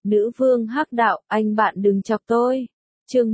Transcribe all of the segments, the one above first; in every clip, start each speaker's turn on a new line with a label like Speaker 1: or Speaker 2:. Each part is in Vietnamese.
Speaker 1: Nữ vương hắc đạo, anh bạn đừng chọc tôi. Chương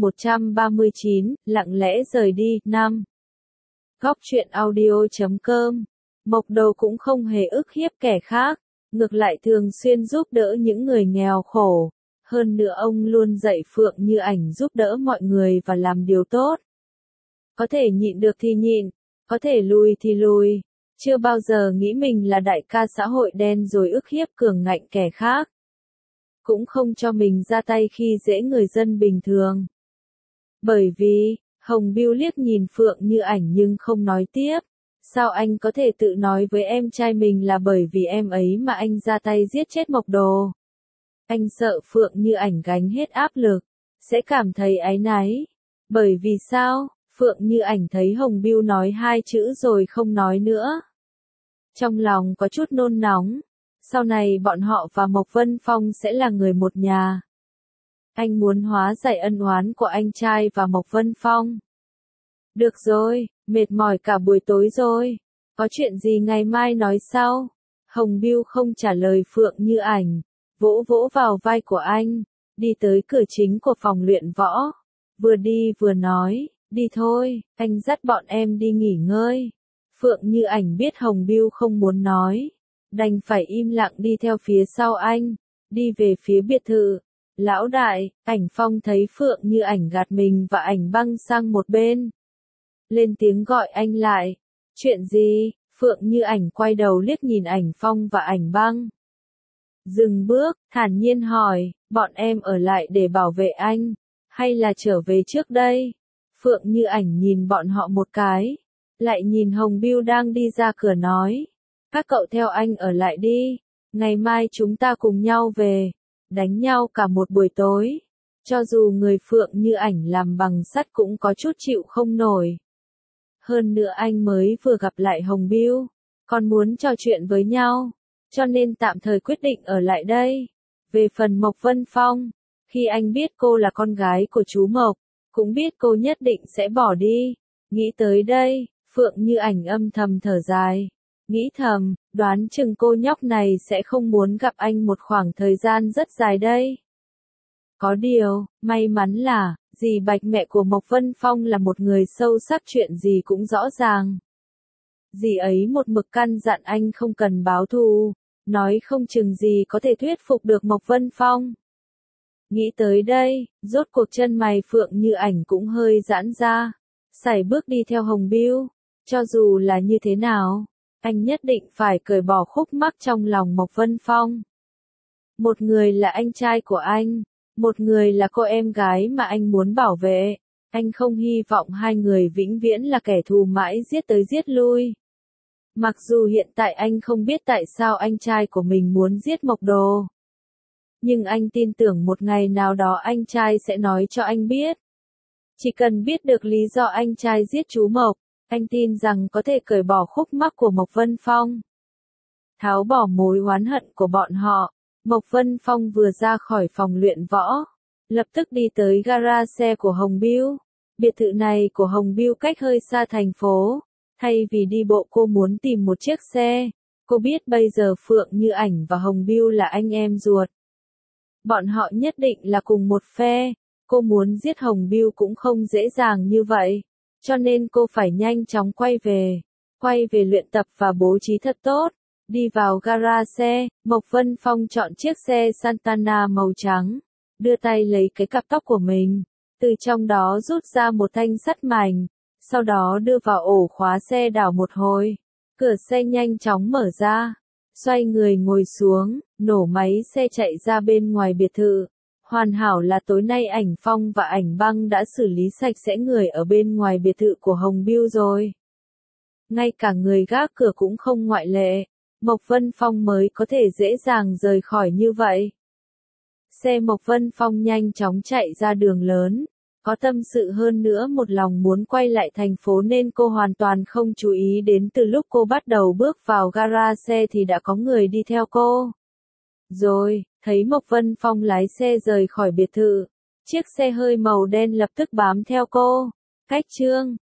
Speaker 1: 139, lặng lẽ rời đi, 5. Góc truyện audio.com. Mộc Đồ cũng không hề ức hiếp kẻ khác, ngược lại thường xuyên giúp đỡ những người nghèo khổ. Hơn nữa ông luôn dạy Phượng Như Ảnh giúp đỡ mọi người và làm điều tốt. Có thể nhịn được thì nhịn, có thể lùi thì lùi. Chưa bao giờ nghĩ mình là đại ca xã hội đen rồi ức hiếp cường ngạnh kẻ khác. Cũng không cho mình ra tay khi dễ người dân bình thường. Bởi vì, Hồng Bưu liếc nhìn Phượng Như Ảnh nhưng không nói tiếp. Sao anh có thể tự nói với em trai mình là bởi vì em ấy mà anh ra tay giết chết Mộc Đồ? Anh sợ Phượng Như Ảnh gánh hết áp lực, sẽ cảm thấy áy náy. Bởi vì sao? Phượng Như Ảnh thấy Hồng Bưu nói hai chữ rồi không nói nữa. Trong lòng có chút nôn nóng. Sau này bọn họ và Mộc Vân Phong sẽ là người một nhà. Anh muốn hóa giải ân oán của anh trai và Mộc Vân Phong. Được rồi, mệt mỏi cả buổi tối rồi. Có chuyện gì ngày mai nói sau? Hồng Bưu không trả lời Phượng Như Ảnh, vỗ vỗ vào vai của anh, đi tới cửa chính của phòng luyện võ. Vừa đi vừa nói, đi thôi, anh dắt bọn em đi nghỉ ngơi. Phượng Như Ảnh biết Hồng Bưu không muốn nói, đành phải im lặng đi theo phía sau anh, đi về phía biệt thự. Lão đại, Ảnh Phong thấy Phượng Như Ảnh gạt mình và Ảnh Băng sang một bên. Lên tiếng gọi anh lại. Chuyện gì? Phượng Như Ảnh quay đầu liếc nhìn Ảnh Phong và Ảnh Băng. Dừng bước, thản nhiên hỏi, bọn em ở lại để bảo vệ anh, hay là trở về trước đây? Phượng Như Ảnh nhìn bọn họ một cái, lại nhìn Hồng Bưu đang đi ra cửa nói. Các cậu theo anh ở lại đi, ngày mai chúng ta cùng nhau về, đánh nhau cả một buổi tối. Cho dù người Phượng Như Ảnh làm bằng sắt cũng có chút chịu không nổi. Hơn nữa anh mới vừa gặp lại Hồng Bưu, còn muốn trò chuyện với nhau, cho nên tạm thời quyết định ở lại đây. Về phần Mộc Vân Phong, khi anh biết cô là con gái của chú Mộc, cũng biết cô nhất định sẽ bỏ đi. Nghĩ tới đây, Phượng Như Ảnh âm thầm thở dài. Nghĩ thầm, đoán chừng cô nhóc này sẽ không muốn gặp anh một khoảng thời gian rất dài đây. Có điều, may mắn là, dì Bạch mẹ của Mộc Vân Phong là một người sâu sắc chuyện gì cũng rõ ràng. Dì ấy một mực căn dặn anh không cần báo thù, nói không chừng dì có thể thuyết phục được Mộc Vân Phong. Nghĩ tới đây, rốt cuộc chân mày Phượng Như Ảnh cũng hơi giãn ra, sải bước đi theo Hồng Bưu. Cho dù là như thế nào, anh nhất định phải cởi bỏ khúc mắc trong lòng Mộc Vân Phong. Một người là anh trai của anh, một người là cô em gái mà anh muốn bảo vệ. Anh không hy vọng hai người vĩnh viễn là kẻ thù mãi giết tới giết lui. Mặc dù hiện tại anh không biết tại sao anh trai của mình muốn giết Mộc Đồ. Nhưng anh tin tưởng một ngày nào đó anh trai sẽ nói cho anh biết. Chỉ cần biết được lý do anh trai giết chú Mộc, anh tin rằng có thể cởi bỏ khúc mắc của Mộc Vân Phong. Tháo bỏ mối oán hận của bọn họ, Mộc Vân Phong vừa ra khỏi phòng luyện võ, lập tức đi tới gara xe của Hồng Bưu. Biệt thự này của Hồng Bưu cách hơi xa thành phố, thay vì đi bộ cô muốn tìm một chiếc xe. Cô biết bây giờ Phượng Như Ảnh và Hồng Bưu là anh em ruột. Bọn họ nhất định là cùng một phe, cô muốn giết Hồng Bưu cũng không dễ dàng như vậy, cho nên cô phải nhanh chóng quay về luyện tập và bố trí thật tốt. Đi vào gara xe, Mộc Vân Phong chọn chiếc xe Santana màu trắng, đưa tay lấy cái cặp tóc của mình, từ trong đó rút ra một thanh sắt mảnh, sau đó đưa vào ổ khóa xe đảo một hồi. Cửa xe nhanh chóng mở ra, xoay người ngồi xuống, nổ máy xe chạy ra bên ngoài biệt thự. Hoàn hảo là tối nay Ảnh Phong và Ảnh Băng đã xử lý sạch sẽ người ở bên ngoài biệt thự của Hồng Bưu rồi. Ngay cả người gác cửa cũng không ngoại lệ. Mộc Vân Phong mới có thể dễ dàng rời khỏi như vậy. Xe Mộc Vân Phong nhanh chóng chạy ra đường lớn, có tâm sự hơn nữa một lòng muốn quay lại thành phố nên cô hoàn toàn không chú ý đến từ lúc cô bắt đầu bước vào gara xe thì đã có người đi theo cô. Rồi, thấy Mộc Vân Phong lái xe rời khỏi biệt thự, chiếc xe hơi màu đen lập tức bám theo cô. Cách chương